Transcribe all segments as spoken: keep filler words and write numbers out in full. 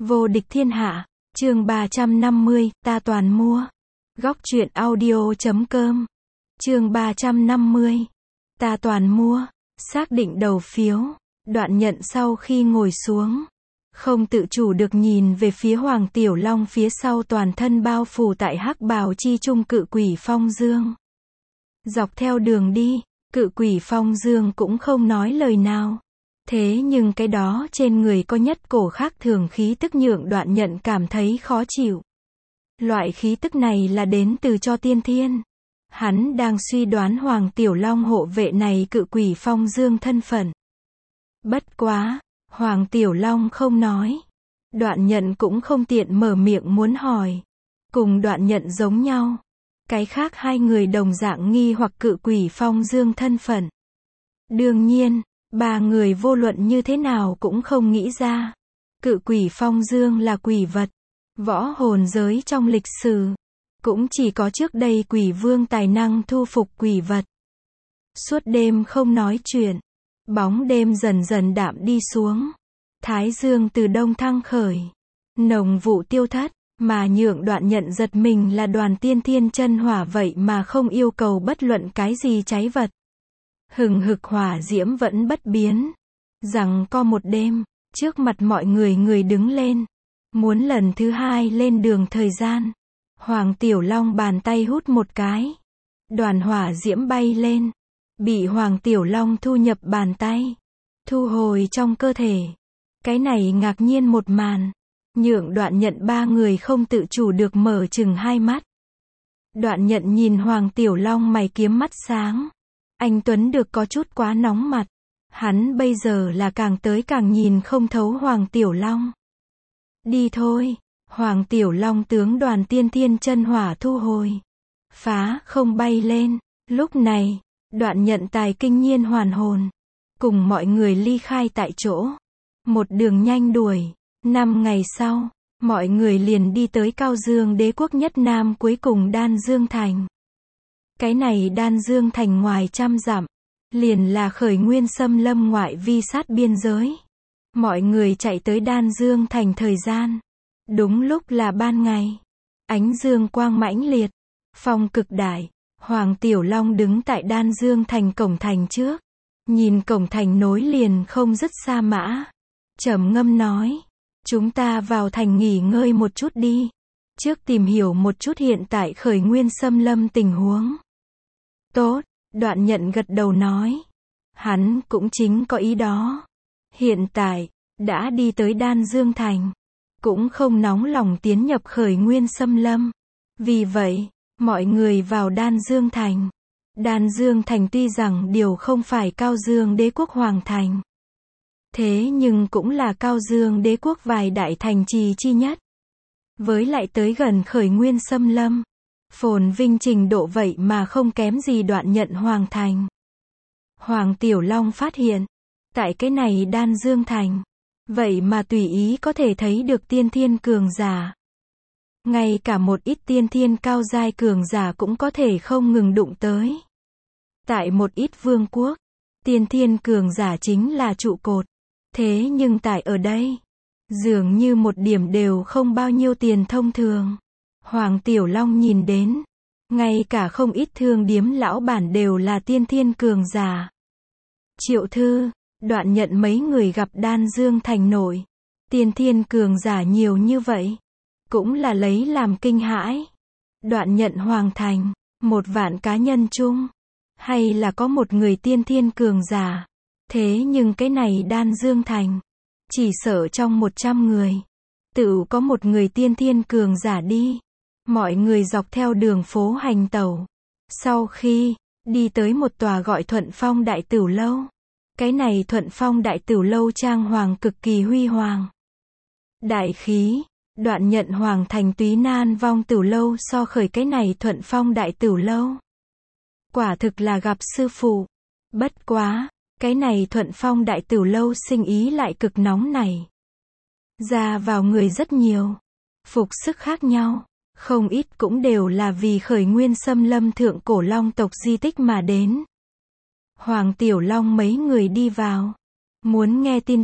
Vô địch thiên hạ, chương ba trăm năm mươi, ta toàn mua. Góc truyện audio chấm com. Chương ba trăm năm mươi. Ta toàn mua. Xác định đầu phiếu. Đoạn Nhận sau khi ngồi xuống, không tự chủ được nhìn về phía Hoàng Tiểu Long phía sau toàn thân bao phủ tại hắc bào chi trung cự quỷ Phong Dương. Dọc theo đường đi, cự quỷ Phong Dương cũng không nói lời nào. Thế nhưng cái đó trên người có nhất cổ khác thường khí tức nhượng Đoạn Nhận cảm thấy khó chịu. Loại khí tức này là đến từ cho tiên thiên. Hắn đang suy đoán Hoàng Tiểu Long hộ vệ này cự quỷ Phong Dương thân phận. Bất quá, Hoàng Tiểu Long không nói. Đoạn Nhận cũng không tiện mở miệng muốn hỏi. Cùng Đoạn Nhận giống nhau. Cái khác hai người đồng dạng nghi hoặc cự quỷ Phong Dương thân phận. Đương nhiên, ba người vô luận như thế nào cũng không nghĩ ra. Cự quỷ Phong Dương là quỷ vật. Võ hồn giới trong lịch sử. Cũng chỉ có trước đây quỷ vương tài năng thu phục quỷ vật. Suốt đêm không nói chuyện. Bóng đêm dần dần đạm đi xuống. Thái dương từ đông thăng khởi. Nồng vụ tiêu thất. Mà nhượng Đoạn Nhận giật mình là đoàn tiên thiên chân hỏa vậy mà không yêu cầu bất luận cái gì cháy vật. Hừng hực hỏa diễm vẫn bất biến. Rằng có một đêm, trước mặt mọi người người đứng lên. Muốn lần thứ hai lên đường thời gian. Hoàng Tiểu Long bàn tay hút một cái. Đoàn hỏa diễm bay lên. Bị Hoàng Tiểu Long thu nhập bàn tay. Thu hồi trong cơ thể. Cái này ngạc nhiên một màn. Nhượng Đoạn Nhận ba người không tự chủ được mở chừng hai mắt. Đoạn Nhận nhìn Hoàng Tiểu Long mày kiếm mắt sáng. Anh Tuấn được có chút quá nóng mặt. Hắn bây giờ là càng tới càng nhìn không thấu Hoàng Tiểu Long. Đi thôi. Hoàng Tiểu Long tướng đoàn tiên thiên chân hỏa thu hồi. Phá không bay lên. Lúc này, Đoạn Nhận tài kinh nhiên hoàn hồn. Cùng mọi người ly khai tại chỗ. Một đường nhanh đuổi. Năm ngày sau, mọi người liền đi tới Cao Dương đế quốc nhất Nam cuối cùng Đan Dương Thành. Cái này Đan Dương Thành ngoài trăm dặm, liền là khởi nguyên xâm lâm ngoại vi sát biên giới. Mọi người chạy tới Đan Dương Thành thời gian. Đúng lúc là ban ngày. Ánh dương quang mãnh liệt. Phong cực đại. Hoàng Tiểu Long đứng tại Đan Dương Thành cổng thành trước. Nhìn cổng thành nối liền không dứt xa mã. Trầm ngâm nói. Chúng ta vào thành nghỉ ngơi một chút đi. Trước tìm hiểu một chút hiện tại khởi nguyên xâm lâm tình huống. Tốt, Đoạn Nhận gật đầu nói. Hắn cũng chính có ý đó. Hiện tại, đã đi tới Đan Dương Thành. Cũng không nóng lòng tiến nhập khởi nguyên xâm lâm. Vì vậy, mọi người vào Đan Dương Thành. Đan Dương Thành tuy rằng điều không phải Cao Dương đế quốc hoàng thành. Thế nhưng cũng là Cao Dương đế quốc vài đại thành trì chi nhất. Với lại tới gần khởi nguyên xâm lâm. Phồn vinh trình độ vậy mà không kém gì Đoạn Nhận hoàng thành. Hoàng Tiểu Long phát hiện. Tại cái này Đan Dương Thành. Vậy mà tùy ý có thể thấy được tiên thiên cường giả. Ngay cả một ít tiên thiên cao giai cường giả cũng có thể không ngừng đụng tới. Tại một ít vương quốc. Tiên thiên cường giả chính là trụ cột. Thế nhưng tại ở đây, dường như một điểm đều không bao nhiêu tiền thông thường. Hoàng Tiểu Long nhìn đến, ngay cả không ít thương điếm lão bản đều là tiên thiên cường giả. Triệu Thư, Đoạn Nhận mấy người gặp Đan Dương Thành nội. Tiên thiên cường giả nhiều như vậy. Cũng là lấy làm kinh hãi. Đoạn Nhận hoàng thành, một vạn cá nhân chung. Hay là có một người tiên thiên cường giả. Thế nhưng cái này Đan Dương Thành, chỉ sợ trong một trăm người, tự có một người tiên thiên cường giả đi. Mọi người dọc theo đường phố hành tẩu. Sau khi đi tới một tòa gọi Thuận Phong Đại Tửu Lâu. Cái này Thuận Phong Đại Tửu Lâu trang hoàng cực kỳ huy hoàng. Đại khí, Đoạn Nhận hoàng thành túy nan vong Tửu Lâu so khởi cái này Thuận Phong Đại Tửu Lâu. Quả thực là gặp sư phụ. Bất quá. Cái này Thuận Phong Đại Tửu Lâu sinh ý lại cực nóng này. Ra vào người rất nhiều. Phục sức khác nhau. Không ít cũng đều là vì khởi nguyên xâm lâm thượng cổ long tộc di tích mà đến. Hoàng Tiểu Long mấy người đi vào. Muốn nghe tin tức.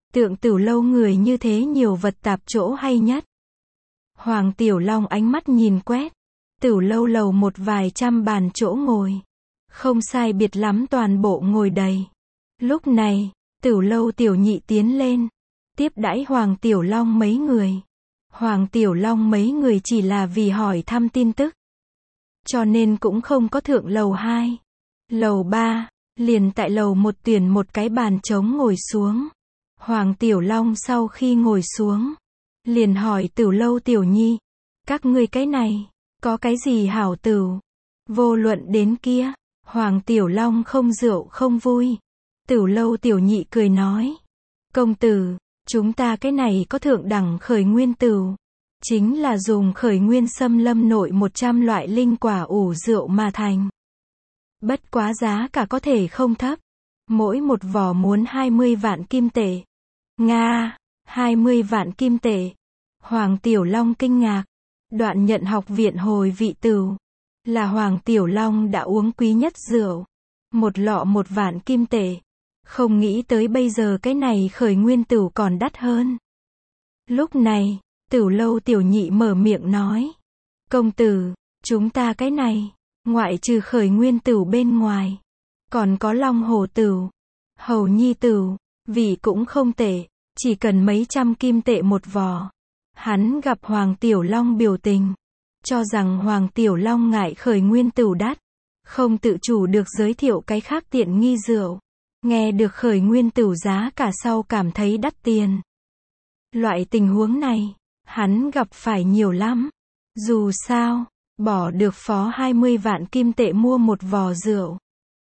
Tượng Tửu lâu người như thế nhiều vật tạp chỗ hay nhất. Hoàng Tiểu Long ánh mắt nhìn quét. Tửu lâu lầu một vài trăm bàn chỗ ngồi. Không sai biệt lắm toàn bộ ngồi đầy. Lúc này, Tửu lâu tiểu nhị tiến lên. Tiếp đãi Hoàng Tiểu Long mấy người. Hoàng Tiểu Long mấy người chỉ là vì hỏi thăm tin tức. Cho nên cũng không có thượng lầu hai. Lầu ba, liền tại lầu một tuyển một cái bàn trống ngồi xuống. Hoàng Tiểu Long sau khi ngồi xuống, liền hỏi Tửu lâu tiểu nhi. Các ngươi cái này, có cái gì hảo tửu? Vô luận đến kia, Hoàng Tiểu Long không rượu không vui. Tửu lâu tiểu nhị cười nói. Công tử, chúng ta cái này có thượng đẳng khởi nguyên tửu. Chính là dùng khởi nguyên xâm lâm nội một trăm loại linh quả ủ rượu mà thành. Bất quá giá cả có thể không thấp. Mỗi một vò muốn hai mươi vạn kim tệ. Nga, hai mươi vạn kim tệ. Hoàng Tiểu Long kinh ngạc. Đoạn Nhận học viện hồi vị tửu. Là Hoàng Tiểu Long đã uống quý nhất rượu. Một lọ một vạn kim tệ. Không nghĩ tới bây giờ cái này khởi nguyên tửu còn đắt hơn. Lúc này, Tửu lâu tiểu nhị mở miệng nói. Công tử, chúng ta cái này, ngoại trừ khởi nguyên tửu bên ngoài. Còn có Long Hồ tửu, Hầu Nhi tửu, vị cũng không tệ, chỉ cần mấy trăm kim tệ một vò. Hắn gặp Hoàng Tiểu Long biểu tình. Cho rằng Hoàng Tiểu Long ngại khởi nguyên tửu đắt. Không tự chủ được giới thiệu cái khác tiện nghi rượu. Nghe được khởi nguyên tửu giá cả sau cảm thấy đắt tiền. Loại tình huống này, hắn gặp phải nhiều lắm. Dù sao, bỏ được phó hai mươi vạn kim tệ mua một vò rượu.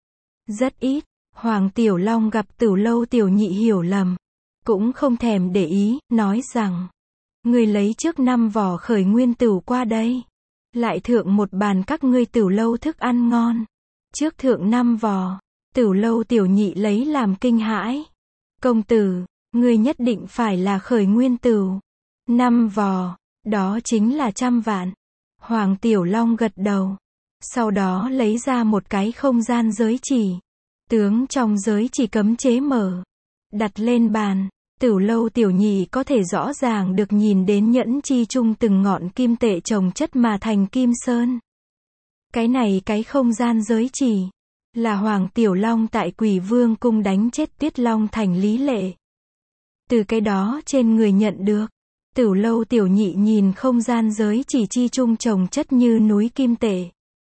Rất ít, Hoàng Tiểu Long gặp Tửu lâu tiểu nhị hiểu lầm. Cũng không thèm để ý, nói rằng. Người lấy trước năm vò khởi nguyên tửu qua đây. Lại thượng một bàn các ngươi Tửu lâu thức ăn ngon. Trước thượng năm vò, Tửu lâu tiểu nhị lấy làm kinh hãi. Công tử, người nhất định phải là khởi nguyên tửu. Năm vò, đó chính là trăm vạn. Hoàng Tiểu Long gật đầu. Sau đó lấy ra một cái không gian giới chỉ. Tướng trong giới chỉ cấm chế mở. Đặt lên bàn. Tửu lâu tiểu nhị có thể rõ ràng được nhìn đến nhẫn chi chung từng ngọn kim tệ chồng chất mà thành kim sơn. Cái này cái không gian giới chỉ. Là Hoàng Tiểu Long tại Quỷ Vương cung đánh chết Tuyết Long thành lý lệ. Từ cái đó trên người nhận được. Tửu lâu tiểu nhị nhìn không gian giới chỉ chi chung chồng chất như núi kim tệ.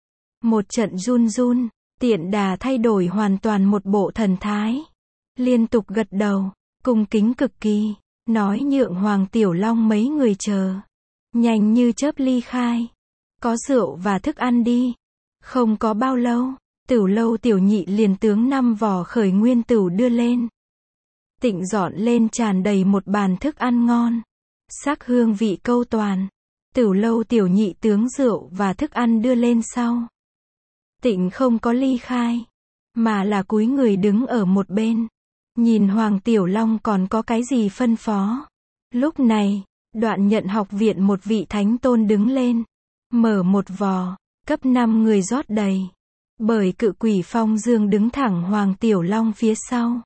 Một trận run run, tiện đà thay đổi hoàn toàn một bộ thần thái. Liên tục gật đầu, cung kính cực kỳ, nói nhượng Hoàng Tiểu Long mấy người chờ. Nhanh như chớp ly khai. Có rượu và thức ăn đi. Không có bao lâu, Tửu lâu tiểu nhị liền tướng năm vò khởi nguyên tửu đưa lên. Tịnh dọn lên tràn đầy một bàn thức ăn ngon. Sắc hương vị câu toàn. Tửu lâu tiểu nhị tướng rượu và thức ăn đưa lên sau. Tịnh không có ly khai. Mà là cúi người đứng ở một bên. Nhìn Hoàng Tiểu Long còn có cái gì phân phó. Lúc này, Đoạn Nhận học viện một vị thánh tôn đứng lên. Mở một vò, cấp năm người rót đầy. Bởi cự quỷ phong dương đứng thẳng Hoàng Tiểu Long phía sau.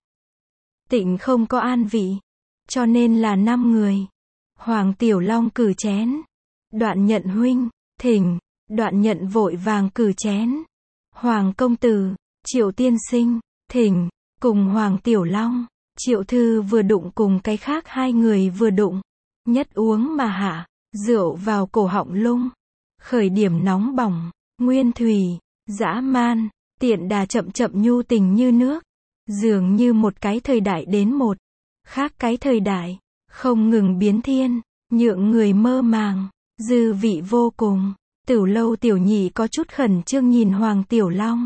Tịnh không có an vị. Cho nên là năm người. Hoàng Tiểu Long cử chén. Đoạn Nhận huynh, thỉnh. Đoạn Nhận vội vàng cử chén. Hoàng công tử, Triệu tiên sinh, thỉnh. Cùng Hoàng Tiểu Long, Triệu thư vừa đụng cùng cái khác hai người vừa đụng. Nhất uống mà hạ, rượu vào cổ họng lung. Khởi điểm nóng bỏng, nguyên thủy, dã man, tiện đà chậm chậm nhu tình như nước. Dường như một cái thời đại đến một. Khác cái thời đại, không ngừng biến thiên, nhượng người mơ màng, dư vị vô cùng. Tửu lâu tiểu nhị có chút khẩn trương nhìn Hoàng Tiểu Long.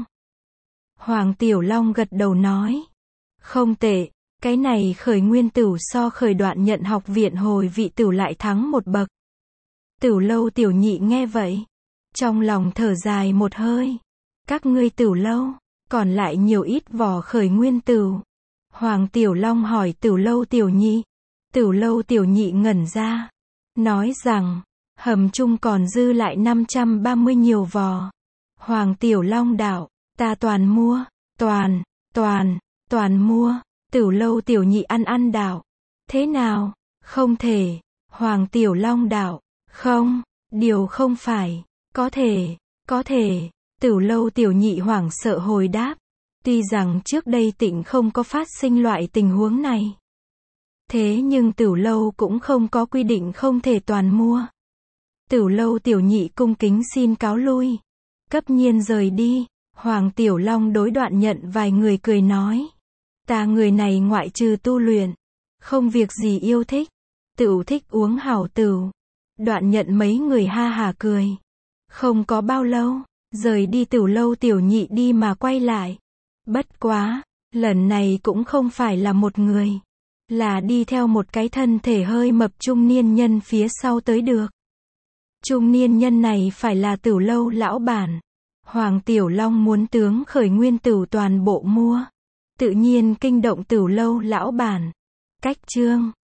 Hoàng Tiểu Long gật đầu nói. Không tệ, cái này khởi nguyên tửu so khởi Đoạn Nhận học viện hồi vị tửu lại thắng một bậc. Tửu lâu tiểu nhị nghe vậy. Trong lòng thở dài một hơi. Các ngươi Tửu lâu, còn lại nhiều ít vò khởi nguyên tửu. Hoàng Tiểu Long hỏi Tửu lâu tiểu nhị. Tửu lâu tiểu nhị ngẩn ra. Nói rằng, hầm chung còn dư lại năm trăm ba mươi nhiều vò. Hoàng Tiểu Long đạo, ta toàn mua, toàn, toàn, toàn mua. Tửu lâu tiểu nhị ăn ăn đạo, Thế nào? Không thể. Hoàng Tiểu Long đạo. Không, điều không phải. Có thể, có thể. Tửu Lâu tiểu nhị hoảng sợ hồi đáp. Tuy rằng trước đây Tịnh không có phát sinh loại tình huống này. Thế nhưng Tửu Lâu cũng không có quy định không thể toàn mua. Tửu Lâu tiểu nhị cung kính xin cáo lui. Cấp nhiên rời đi. Hoàng Tiểu Long đối Đoạn Nhận vài người cười nói. Ta người này ngoại trừ tu luyện, không việc gì yêu thích. Tửu thích uống hảo tửu. Đoạn Nhận mấy người ha hả cười. Không có bao lâu, rời đi Tửu Lâu tiểu nhị đi mà quay lại. Bất quá, lần này cũng không phải là một người. Là đi theo một cái thân thể hơi mập trung niên nhân phía sau tới được. Trung niên nhân này phải là Tửu Lâu lão bản. Hoàng Tiểu Long muốn tướng khởi nguyên tửu toàn bộ mua. Tự nhiên kinh động Tửu Lâu lão bản. Cách chương